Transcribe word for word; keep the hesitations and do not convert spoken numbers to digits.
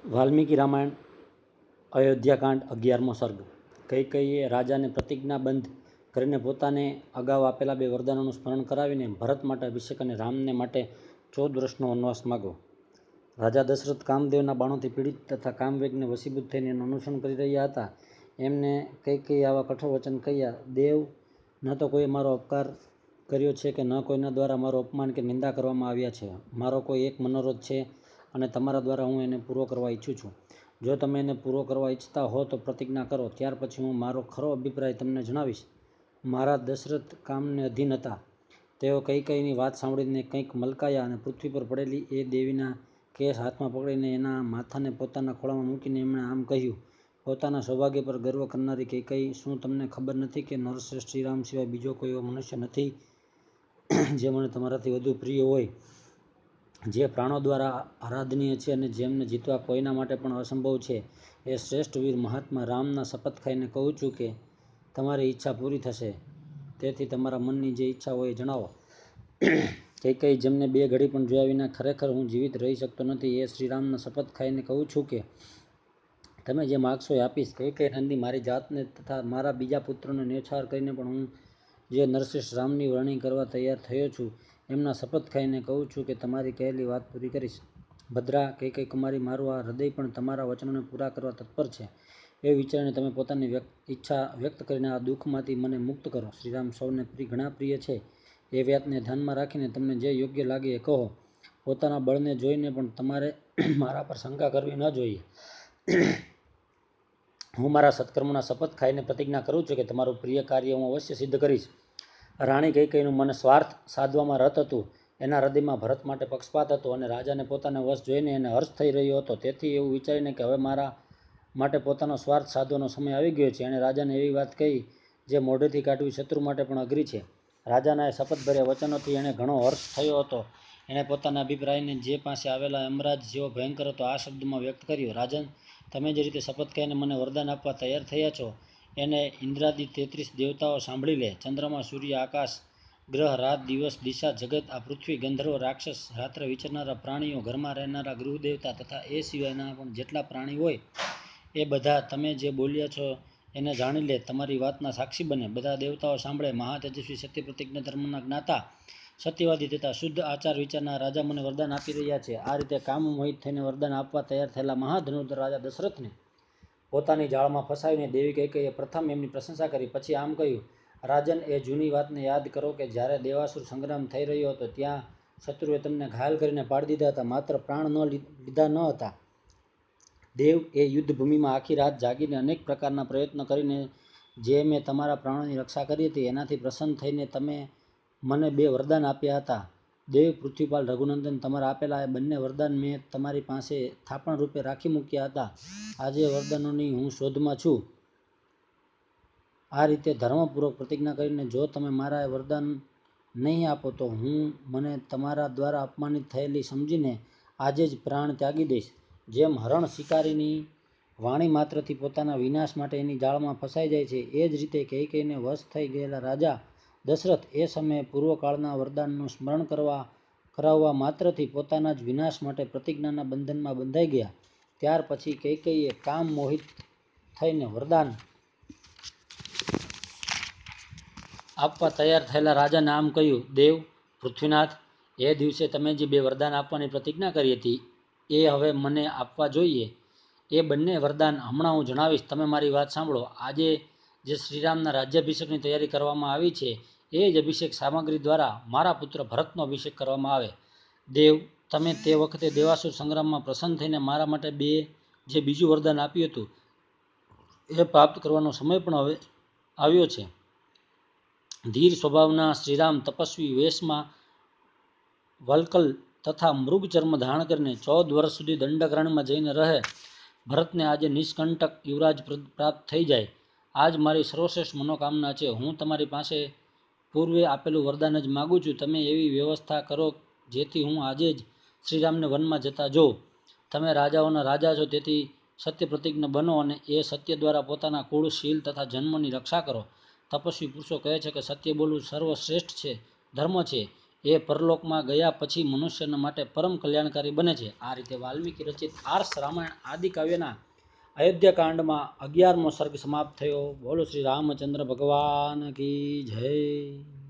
વાલ્મીકી રામાયણ અયોધ્યાકાંડ અગિયારમો સર્ગ. કૈકેયીએ રાજાને પ્રતિજ્ઞાબદ્ધ કરીને પોતાને અગાઉ આપેલા બે વરદાનોનું સ્મરણ કરાવીને ભરત માટે અભિષેક અને રામને માટે ચૌદ વર્ષનો વનવાસ માગ્યો. રાજા દશરથ કામદેવના બાણોથી પીડિત તથા કામવેગને વશીભૂત થઈને એનું અનુસરણ કરી રહ્યા હતા. એમને કૈકેયીએ આવા કઠોર વચન કહ્યા: દેવ, ન તો કોઈએ મારો અપકાર કર્યો છે કે ન કોઈના દ્વારા મારું અપમાન કે નિંદા કરવામાં આવ્યા છે. મારો કોઈ એક મનોરથ છે અને તમારા દ્વારા હું એને પૂરો કરવા ઈચ્છું છું. જો તમે એને પૂરો કરવા ઈચ્છતા હો તો પ્રતિજ્ઞા કરો, ત્યાર પછી હું મારો ખરો અભિપ્રાય તમને જણાવીશ. મહારાજ દશરથ કામને અધીન હતા. તેઓ કૈકેયીની વાત સાંભળીને કંઈક મલકાયા અને પૃથ્વી પર પડેલી એ દેવીના કેસ હાથમાં પકડીને એના માથાને પોતાના ખોળામાં મૂકીને એમણે આમ કહ્યું: પોતાના સૌભાગ્ય પર ગર્વ કરનારી કૈકેયી, શું તમને ખબર નથી કે નરશ્રેષ્ઠ શ્રીરામ સિવાય બીજો કોઈ એવો મનુષ્ય નથી જે મને તમારાથી વધુ પ્રિય હોય, જે પ્રાણો દ્વારા આરાધનીય છે અને જેમને જીતવા કોઈના માટે પણ અસંભવ છે. એ શ્રેષ્ઠ વીર મહાત્મા રામના શપથ ખાઈને કહું છું કે તમારી ઈચ્છા પૂરી થશે. તેથી તમારા મનની જે ઈચ્છા હોય એ જણાવો. કૈકેયી, જેમને બે ઘડી પણ જોયા વિના ખરેખર હું જીવિત રહી શકતો નથી, એ શ્રીરામના શપથ ખાઈને કહું છું કે તમે જે માગશો એ આપીશ. કૈકેયી નંદી, મારી જાતને તથા મારા બીજા પુત્રોને ન્યોછાવર કરીને પણ હું જે નરશ્રેષ્ઠ રામની વરણી કરવા તૈયાર થયો છું, એમના શપથ ખાઈને કહું છું કે તમારી કહેલી વાત પૂરી કરીશ. ભદ્રા, કૈકેયી કુમારી, મારું આ હૃદય પણ તમારા વચનોને પૂરા કરવા તત્પર છે. એવું વિચારીને તમે પોતાની ઈચ્છા વ્યક્ત કરીને આ દુઃખમાંથી મને મુક્ત કરો. શ્રીરામ સૌને ઘણા પ્રિય છે. એ વાતને ધ્યાનમાં રાખીને તમને જે યોગ્ય લાગે એ કહો. પોતાના બળને જોઈને પણ તમારે મારા પર શંકા કરવી ન જોઈએ. હું મારા સત્કર્મોના શપથ ખાઈને પ્રતિજ્ઞા કરું છું કે તમારું પ્રિય કાર્ય હું અવશ્ય સિદ્ધ કરીશ. રાણી કૈકેયીનું મન સ્વાર્થ સાધવામાં રત હતું. એના હૃદયમાં ભરત માટે પક્ષપાત હતો અને રાજાને પોતાને વશ જોઈને એને હર્ષ થઈ રહ્યો હતો. તેથી એવું વિચારીને કે હવે મારા માટે પોતાનો સ્વાર્થ સાધવાનો સમય આવી ગયો છે, એણે રાજાને એવી વાત કહી જે મોઢેથી કાઢવી શત્રુ માટે પણ અઘરી છે. રાજાના એ શપથભર્યા વચનોથી એણે ઘણો હર્ષ થયો હતો. એણે પોતાના અભિપ્રાયને જે પાસે આવેલા યમરાજ જેવો ભયંકર હતો આ શબ્દોમાં વ્યક્ત કર્યો: રાજન, તમે જે રીતે શપથ ખાઈને મને વરદાન આપવા તૈયાર થયા છો, એને ઇન્દ્રાદિ તેત્રીસ દેવતાઓ સાંભળી લે. ચંદ્રમા, સૂર્ય, આકાશ, ગ્રહ, રાત, દિવસ, દિશા, જગત, આ પૃથ્વી, ગંધર્વ, રાક્ષસ, રાત્રે વિચરનારા પ્રાણીઓ, ઘરમાં રહેનારા ગૃહદેવતા તથા એ સિવાયના પણ જેટલા પ્રાણી હોય એ બધા તમે જે બોલ્યા છો એને જાણી લે, તમારી વાતના સાક્ષી બને. બધા દેવતાઓ સાંભળે. મહાતેજસ્વી, સત્ય પ્રતિજ્ઞ, ધર્મના જ્ઞાતા, સત્યવાદી તથા શુદ્ધ આચાર વિચારના રાજા મને વરદાન આપી રહ્યા છે. આ રીતે કામ મોહિત થઈને વરદાન આપવા તૈયાર થયેલા મહાધનુર્ધર રાજા દશરથને પોતાની જાળમાં ફસાવીને દેવી કૈકેયીએ પ્રથમ એમની પ્રશંસા કરી. પછી આમ કહ્યું: રાજન, એ જૂની વાતને યાદ કરો કે જ્યારે દેવાસુર સંગ્રામ થઈ રહ્યો હતો ત્યાં શત્રુએ તમને ઘાયલ કરીને પાડી દીધા હતા, માત્ર પ્રાણ ન લીધા ન હતા. દેવ, એ યુદ્ધભૂમિમાં આખી રાત જાગીને અનેક પ્રકારના પ્રયત્નો કરીને જે મેં તમારા પ્રાણોની રક્ષા કરી હતી એનાથી પ્રસન્ન થઈને તમે મને બે વરદાન આપ્યા હતા. દેવ, પૃથ્વીપાલ, રઘુનંદન, તમારા આપેલા એ બંને વરદાન મેં તમારી પાસે થાપણ રૂપે રાખી મૂક્યા હતા. આજે એ વરદાનોની હું શોધમાં છું. આ રીતે ધર્મપૂર્વક પ્રતિજ્ઞા કરીને જો તમે મારા એ વરદાન નહીં આપો તો હું મને તમારા દ્વારા અપમાનિત થયેલી સમજીને આજે જ પ્રાણ ત્યાગી દઈશ. જેમ હરણ શિકારીની વાણી માત્રથી પોતાના વિનાશ માટે એની જાળમાં ફસાઈ જાય છે, એ જ રીતે કૈકેયીને વશ થઈ ગયેલા રાજા દશરથ એ સમયે પૂર્વકાળના વરદાનનું સ્મરણ કરવા કરાવવા માત્રથી પોતાના જ વિનાશ માટે પ્રતિજ્ઞાના બંધનમાં બંધાઈ ગયા. ત્યાર પછી કૈકેયીએ કામ મોહિત થઈને વરદાન આપવા તૈયાર થયેલા રાજાને આમ કહ્યું: દેવ, પૃથ્વીનાથ, એ દિવસે તમે જે બે વરદાન આપવાની પ્રતિજ્ઞા કરી હતી એ હવે મને આપવા જોઈએ. એ બંને વરદાન હમણાં હું જણાવીશ, તમે મારી વાત સાંભળો. આજે જે શ્રીરામના રાજ્યાભિષેકની તૈયારી કરવામાં આવી છે એ જ અભિષેક સામગ્રી દ્વારા મારા પુત્ર ભરતનો અભિષેક કરવામાં આવે. દેવ, તમે તે વખતે દેવાસુર સંગ્રામમાં પ્રસન્ન થઈને મારા માટે બે જે બીજું વરદાન આપ્યું હતું એ પ્રાપ્ત કરવાનો સમય પણ હવે આવ્યો છે. ધીર સ્વભાવના શ્રીરામ તપસ્વી વેશમાં વલ્કલ તથા મૃગ ચર્મ ધારણ કરીને ચૌદ વર્ષ સુધી દંડકારણ્યમાં જઈને રહે ભરતને આજે નિષ્કંટક યુવરાજ પદ પ્રાપ્ત થઈ જાય, આ જ મારી સર્વશ્રેષ્ઠ મનોકામના છે. હું તમારી પાસે પૂર્વે આપેલું વરદાન જ માગું છું. તમે એવી વ્યવસ્થા કરો જેથી હું આજે જ શ્રીરામને વનમાં જતા જોઉં. તમે રાજાઓના રાજા છો, તેથી સત્ય પ્રતિજ્ઞ બનો અને એ સત્ય દ્વારા પોતાના કુળ, શીલ તથા જન્મની રક્ષા કરો. તપસ્વી પુરુષો કહે છે કે સત્ય બોલવું સર્વશ્રેષ્ઠ છે, ધર્મ છે. એ પરલોકમાં ગયા પછી મનુષ્યના માટે પરમ કલ્યાણકારી બને છે. આ રીતે વાલ્મીકી રચિત આર્ષ રામાયણ આદિ કાવ્યના અયોધ્યાકાંડમાં અગિયારમો સર્ગ સમાપ્ત થયો. બોલો શ્રી રામચંદ્ર ભગવાન કી જય.